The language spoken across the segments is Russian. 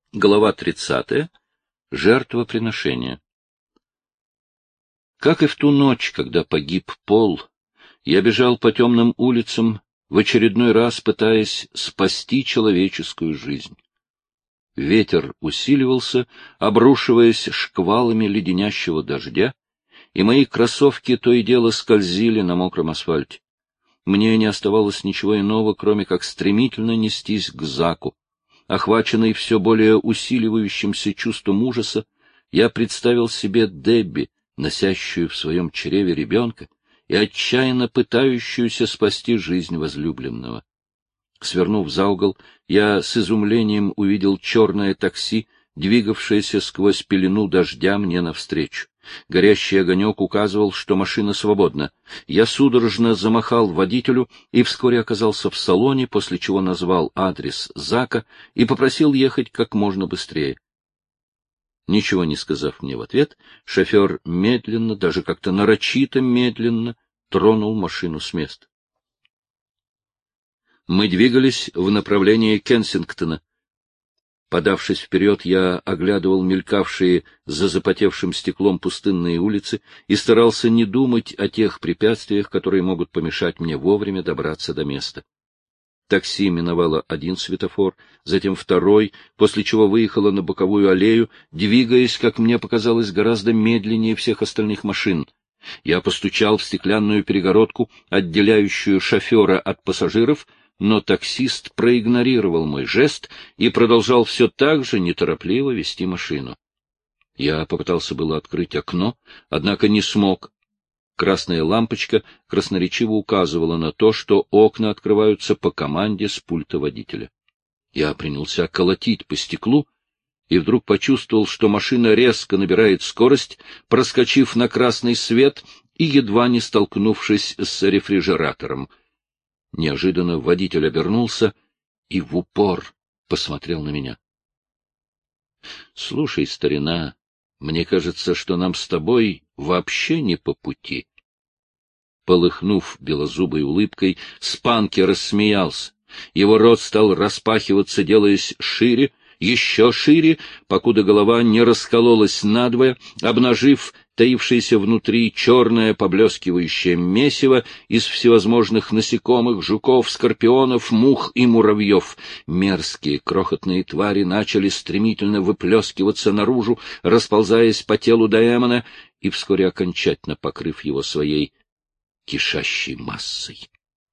Глава 30. Жертвоприношение. Как и в ту ночь, когда погиб Пол, я бежал по темным улицам, в очередной раз пытаясь спасти человеческую жизнь. Ветер усиливался, обрушиваясь шквалами леденящего дождя, и мои кроссовки то и дело скользили на мокром асфальте. Мне не оставалось ничего иного, кроме как стремительно нестись к Заку. Охваченный все более усиливающимся чувством ужаса, я представил себе Дебби, носящую в своем чреве ребенка и отчаянно пытающуюся спасти жизнь возлюбленного. Свернув за угол, я с изумлением увидел черное такси, двигавшееся сквозь пелену дождя мне навстречу. Горящий огонек указывал, что машина свободна. Я судорожно замахал водителю и вскоре оказался в салоне, после чего назвал адрес Зака и попросил ехать как можно быстрее. Ничего не сказав мне в ответ, шофер медленно, даже как-то нарочито медленно, тронул машину с места. Мы двигались в направлении Кенсингтона. Подавшись вперед, я оглядывал мелькавшие за запотевшим стеклом пустынные улицы и старался не думать о тех препятствиях, которые могут помешать мне вовремя добраться до места. Такси миновало один светофор, затем второй, после чего выехало на боковую аллею, двигаясь, как мне показалось, гораздо медленнее всех остальных машин. Я постучал в стеклянную перегородку, отделяющую шофера от пассажиров, но таксист проигнорировал мой жест и продолжал все так же неторопливо вести машину. Я попытался было открыть окно, однако не смог. Красная лампочка красноречиво указывала на то, что окна открываются по команде с пульта водителя. Я принялся колотить по стеклу и вдруг почувствовал, что машина резко набирает скорость, проскочив на красный свет и едва не столкнувшись с рефрижератором. Неожиданно водитель обернулся и в упор посмотрел на меня. — Слушай, старина, мне кажется, что нам с тобой вообще не по пути. Полыхнув белозубой улыбкой, Спанки рассмеялся. Его рот стал распахиваться, делаясь шире, еще шире, покуда голова не раскололась надвое, обнажив таившееся внутри черное поблескивающее месиво из всевозможных насекомых, жуков, скорпионов, мух и муравьев. Мерзкие крохотные твари начали стремительно выплескиваться наружу, расползаясь по телу Даэмона и вскоре окончательно покрыв его своей кишащей массой.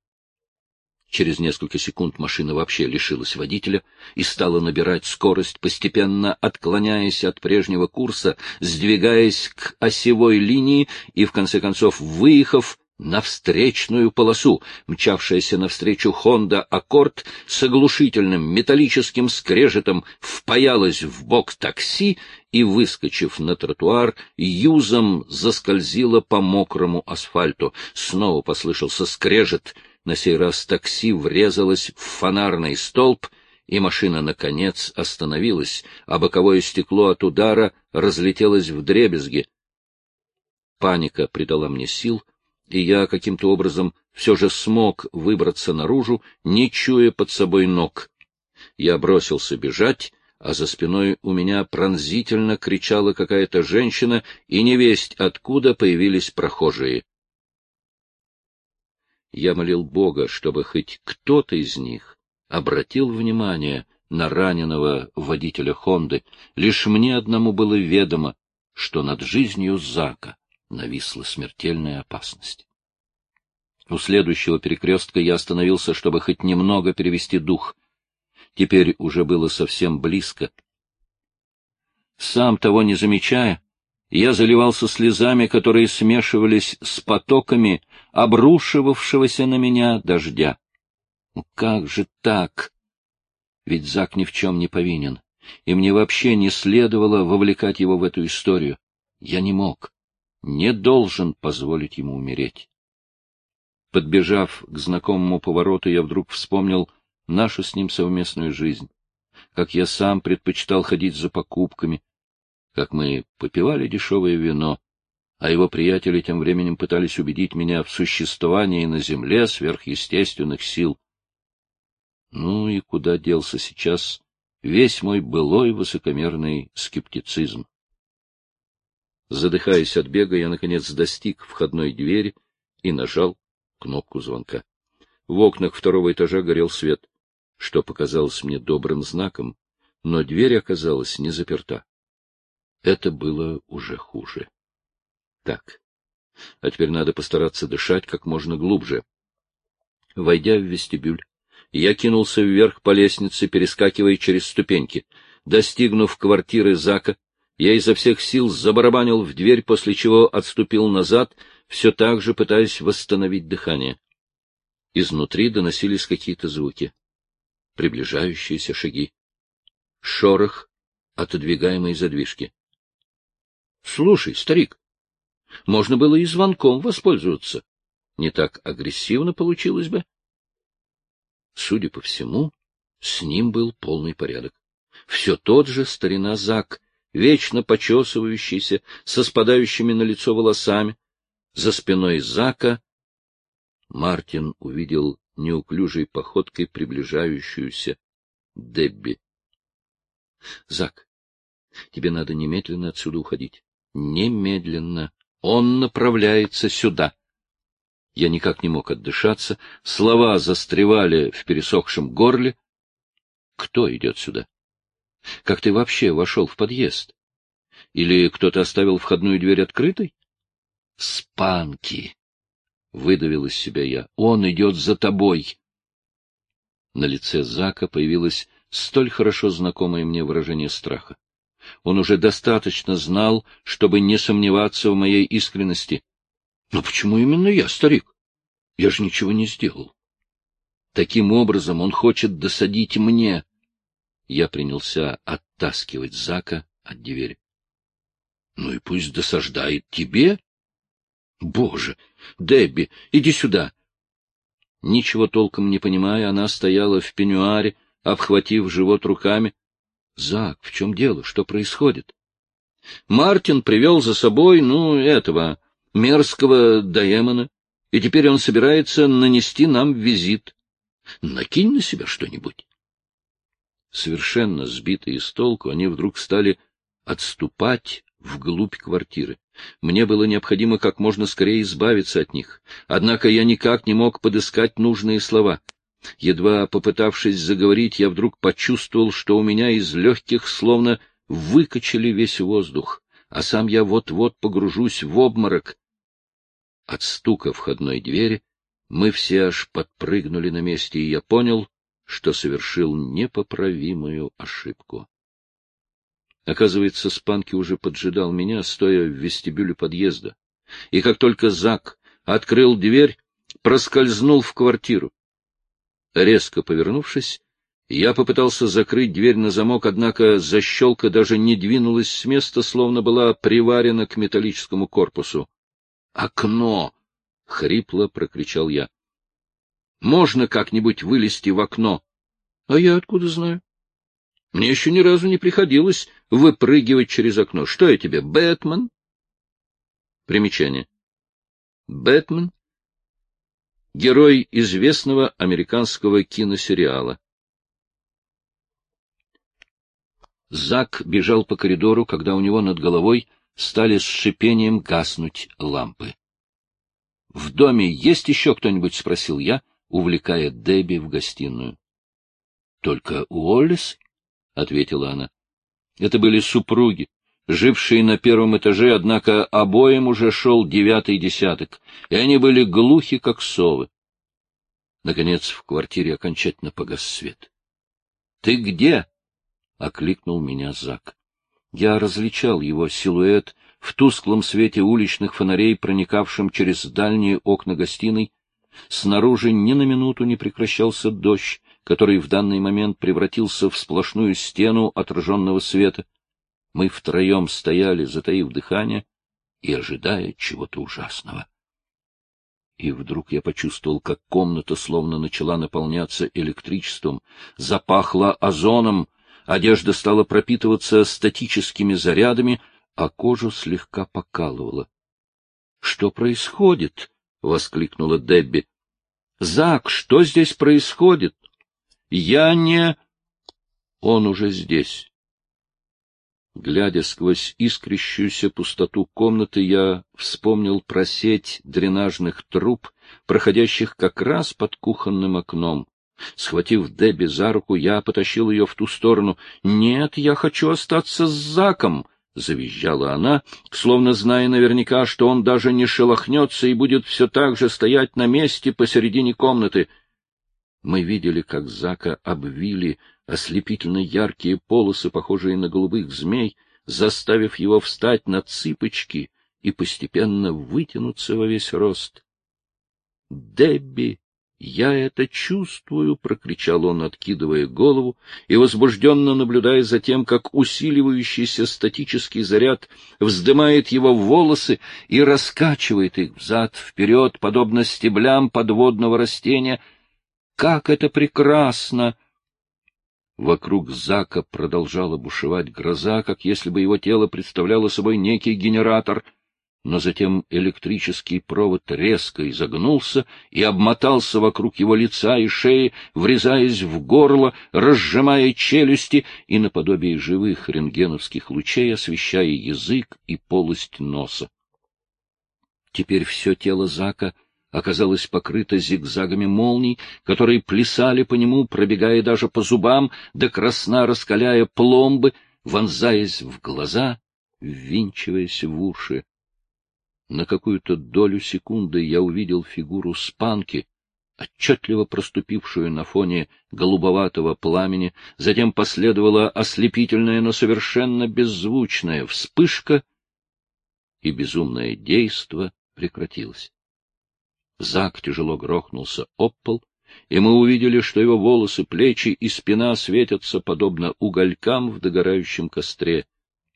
Через несколько секунд машина вообще лишилась водителя и стала набирать скорость, постепенно отклоняясь от прежнего курса, сдвигаясь к осевой линии и, в конце концов, выехав на встречную полосу. Мчавшаяся навстречу Honda Accord с оглушительным металлическим скрежетом впаялась в бок такси и, выскочив на тротуар, юзом заскользила по мокрому асфальту. Снова послышался скрежет. На сей раз такси врезалось в фонарный столб, и машина, наконец, остановилась, а боковое стекло от удара разлетелось вдребезги. Паника придала мне сил, и я каким-то образом все же смог выбраться наружу, не чуя под собой ног. Я бросился бежать, а за спиной у меня пронзительно кричала какая-то женщина, и невесть откуда появились прохожие. Я молил Бога, чтобы хоть кто-то из них обратил внимание на раненого водителя Хонды. Лишь мне одному было ведомо, что над жизнью Зака нависла смертельная опасность. У следующего перекрестка я остановился, чтобы хоть немного перевести дух. Теперь уже было совсем близко. Сам того не замечая, я заливался слезами, которые смешивались с потоками обрушивавшегося на меня дождя. Как же так? Ведь Зак ни в чем не повинен, и мне вообще не следовало вовлекать его в эту историю. Я не мог, не должен позволить ему умереть. Подбежав к знакомому повороту, я вдруг вспомнил нашу с ним совместную жизнь, как я сам предпочитал ходить за покупками, как мы попивали дешевое вино, а его приятели тем временем пытались убедить меня в существовании на земле сверхъестественных сил. Ну и куда делся сейчас весь мой былой высокомерный скептицизм. Задыхаясь от бега, я, наконец, достиг входной двери и нажал кнопку звонка. В окнах второго этажа горел свет, что показалось мне добрым знаком, но дверь оказалась не заперта. Это было уже хуже. Так, а теперь надо постараться дышать как можно глубже. Войдя в вестибюль, я кинулся вверх по лестнице, перескакивая через ступеньки. Достигнув квартиры Зака, я изо всех сил забарабанил в дверь, после чего отступил назад, все так же пытаясь восстановить дыхание. Изнутри доносились какие-то звуки. Приближающиеся шаги. Шорох отодвигаемой задвижки. — Слушай, старик, можно было и звонком воспользоваться. Не так агрессивно получилось бы. Судя по всему, с ним был полный порядок. Все тот же старина Зак, вечно почесывающийся, со спадающими на лицо волосами. За спиной Зака Мартин увидел неуклюжей походкой приближающуюся Дебби. — Зак, тебе надо немедленно отсюда уходить. Немедленно. Он направляется сюда. Я никак не мог отдышаться, слова застревали в пересохшем горле. Кто идет сюда? Как ты вообще вошел в подъезд? Или кто-то оставил входную дверь открытой? Спанки! — выдавил из себя я. — Он идет за тобой. На лице Зака появилось столь хорошо знакомое мне выражение страха. Он уже достаточно знал, чтобы не сомневаться в моей искренности. Но почему именно я, старик? Я же ничего не сделал. Таким образом он хочет досадить мне. Я принялся оттаскивать Зака от двери. Ну и пусть досаждает тебе. Боже, Дебби, иди сюда. Ничего толком не понимая, она стояла в пеньюаре, обхватив живот руками. Зак, в чем дело? Что происходит? Мартин привел за собой, этого мерзкого Даэмона, и теперь он собирается нанести нам визит. Накинь на себя что-нибудь. Совершенно сбитые с толку, они вдруг стали отступать вглубь квартиры. Мне было необходимо как можно скорее избавиться от них, однако я никак не мог подыскать нужные слова. Едва попытавшись заговорить, я вдруг почувствовал, что у меня из легких словно выкачали весь воздух, а сам я вот-вот погружусь в обморок. От стука входной двери мы все аж подпрыгнули на месте, и я понял, что совершил непоправимую ошибку. Оказывается, Спанки уже поджидал меня, стоя в вестибюле подъезда, и как только Зак открыл дверь, проскользнул в квартиру. Резко повернувшись, я попытался закрыть дверь на замок, однако защелка даже не двинулась с места, словно была приварена к металлическому корпусу. «Окно!» — хрипло прокричал я. «Можно как-нибудь вылезти в окно?» «А я откуда знаю? Мне еще ни разу не приходилось выпрыгивать через окно. Что я тебе, Бэтмен?» Примечание. Бэтмен — герой известного американского киносериала. Зак бежал по коридору, когда у него над головой стали с шипением гаснуть лампы. — В доме есть еще кто-нибудь? — спросил я, увлекая Дебби в гостиную. — Только Уоллес, — ответила она. Это были супруги, жившие на первом этаже, однако обоим уже шел 9-й десяток, и они были глухи, как совы. Наконец в квартире окончательно погас свет. — Ты где? — окликнул меня Зак. Я различал его силуэт в тусклом свете уличных фонарей, проникавшем через дальние окна гостиной. Снаружи ни на минуту не прекращался дождь, который в данный момент превратился в сплошную стену отраженного света. Мы втроем стояли, затаив дыхание и ожидая чего-то ужасного. И вдруг я почувствовал, как комната словно начала наполняться электричеством, запахла озоном, одежда стала пропитываться статическими зарядами, а кожу слегка покалывала. — Что происходит? — воскликнула Дебби. — Зак, что здесь происходит? — Я не... Он уже здесь. Глядя сквозь искрящуюся пустоту комнаты, я вспомнил про сеть дренажных труб, проходящих как раз под кухонным окном. Схватив Дебби за руку, я потащил ее в ту сторону. — Нет, я хочу остаться с Заком! — завизжала она, словно зная наверняка, что он даже не шелохнется и будет все так же стоять на месте посередине комнаты. Мы видели, как Зака обвили ослепительно яркие полосы, похожие на голубых змей, заставив его встать на цыпочки и постепенно вытянуться во весь рост. — Дебби, я это чувствую! — прокричал он, откидывая голову и возбужденно наблюдая за тем, как усиливающийся статический заряд вздымает его волосы и раскачивает их взад-вперед, подобно стеблям подводного растения. Как это прекрасно! Вокруг Зака продолжала бушевать гроза, как если бы его тело представляло собой некий генератор, но затем электрический провод резко изогнулся и обмотался вокруг его лица и шеи, врезаясь в горло, разжимая челюсти и наподобие живых рентгеновских лучей освещая язык и полость носа. Теперь все тело Зака оказалось покрыто зигзагами молний, которые плясали по нему, пробегая даже по зубам, до красна раскаляя пломбы, вонзаясь в глаза, ввинчиваясь в уши. На какую-то долю секунды я увидел фигуру Спанки, отчетливо проступившую на фоне голубоватого пламени, затем последовала ослепительная, но совершенно беззвучная вспышка, и безумное действо прекратилось. Зак тяжело грохнулся об пол, и мы увидели, что его волосы, плечи и спина светятся подобно уголькам в догорающем костре.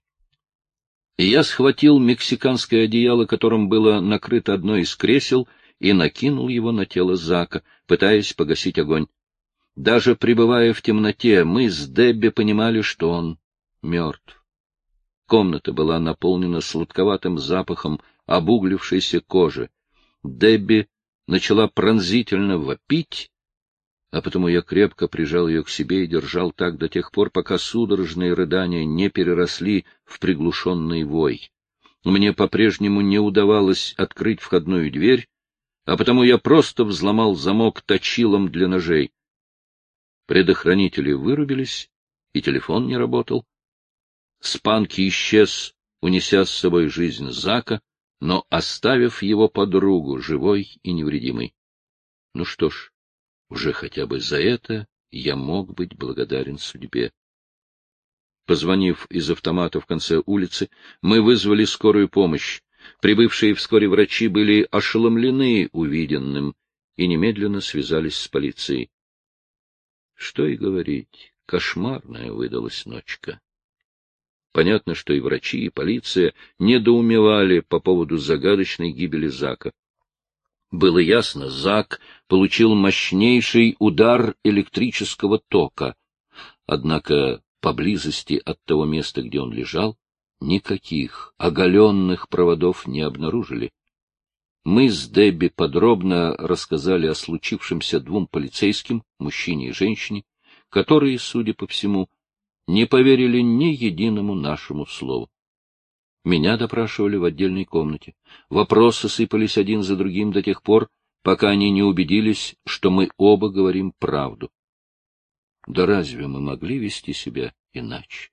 И я схватил мексиканское одеяло, которым было накрыто одно из кресел, и накинул его на тело Зака, пытаясь погасить огонь. Даже пребывая в темноте, мы с Дебби понимали, что он мертв. Комната была наполнена сладковатым запахом обуглившейся кожи. Дебби начала пронзительно вопить, а потому я крепко прижал ее к себе и держал так до тех пор, пока судорожные рыдания не переросли в приглушенный вой. Мне по-прежнему не удавалось открыть входную дверь, а потому я просто взломал замок точилом для ножей. Предохранители вырубились, и телефон не работал. Спанки исчез, унеся с собой жизнь Зака, но оставив его подругу живой и невредимой. Ну что ж, уже хотя бы за это я мог быть благодарен судьбе. Позвонив из автомата в конце улицы, мы вызвали скорую помощь. Прибывшие вскоре врачи были ошеломлены увиденным и немедленно связались с полицией. Что и говорить, кошмарная выдалась ночка. Понятно, что и врачи, и полиция недоумевали по поводу загадочной гибели Зака. Было ясно, Зак получил мощнейший удар электрического тока, однако поблизости от того места, где он лежал, никаких оголенных проводов не обнаружили. Мы с Дебби подробно рассказали о случившемся двум полицейским, мужчине и женщине, которые, судя по всему, не поверили ни единому нашему слову. Меня допрашивали в отдельной комнате. Вопросы сыпались один за другим до тех пор, пока они не убедились, что мы оба говорим правду. Да разве мы могли вести себя иначе?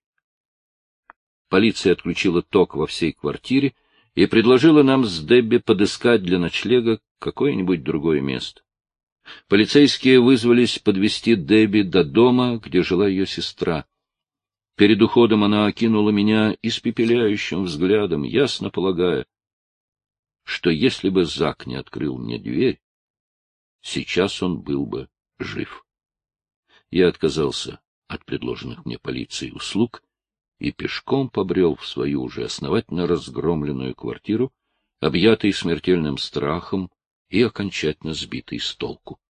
Полиция отключила ток во всей квартире и предложила нам с Дебби подыскать для ночлега какое-нибудь другое место. Полицейские вызвались подвезти Дебби до дома, где жила ее сестра. Перед уходом она окинула меня испепеляющим взглядом, ясно полагая, что если бы Зак не открыл мне дверь, сейчас он был бы жив. Я отказался от предложенных мне полицией услуг и пешком побрел в свою уже основательно разгромленную квартиру, объятый смертельным страхом и окончательно сбитый с толку.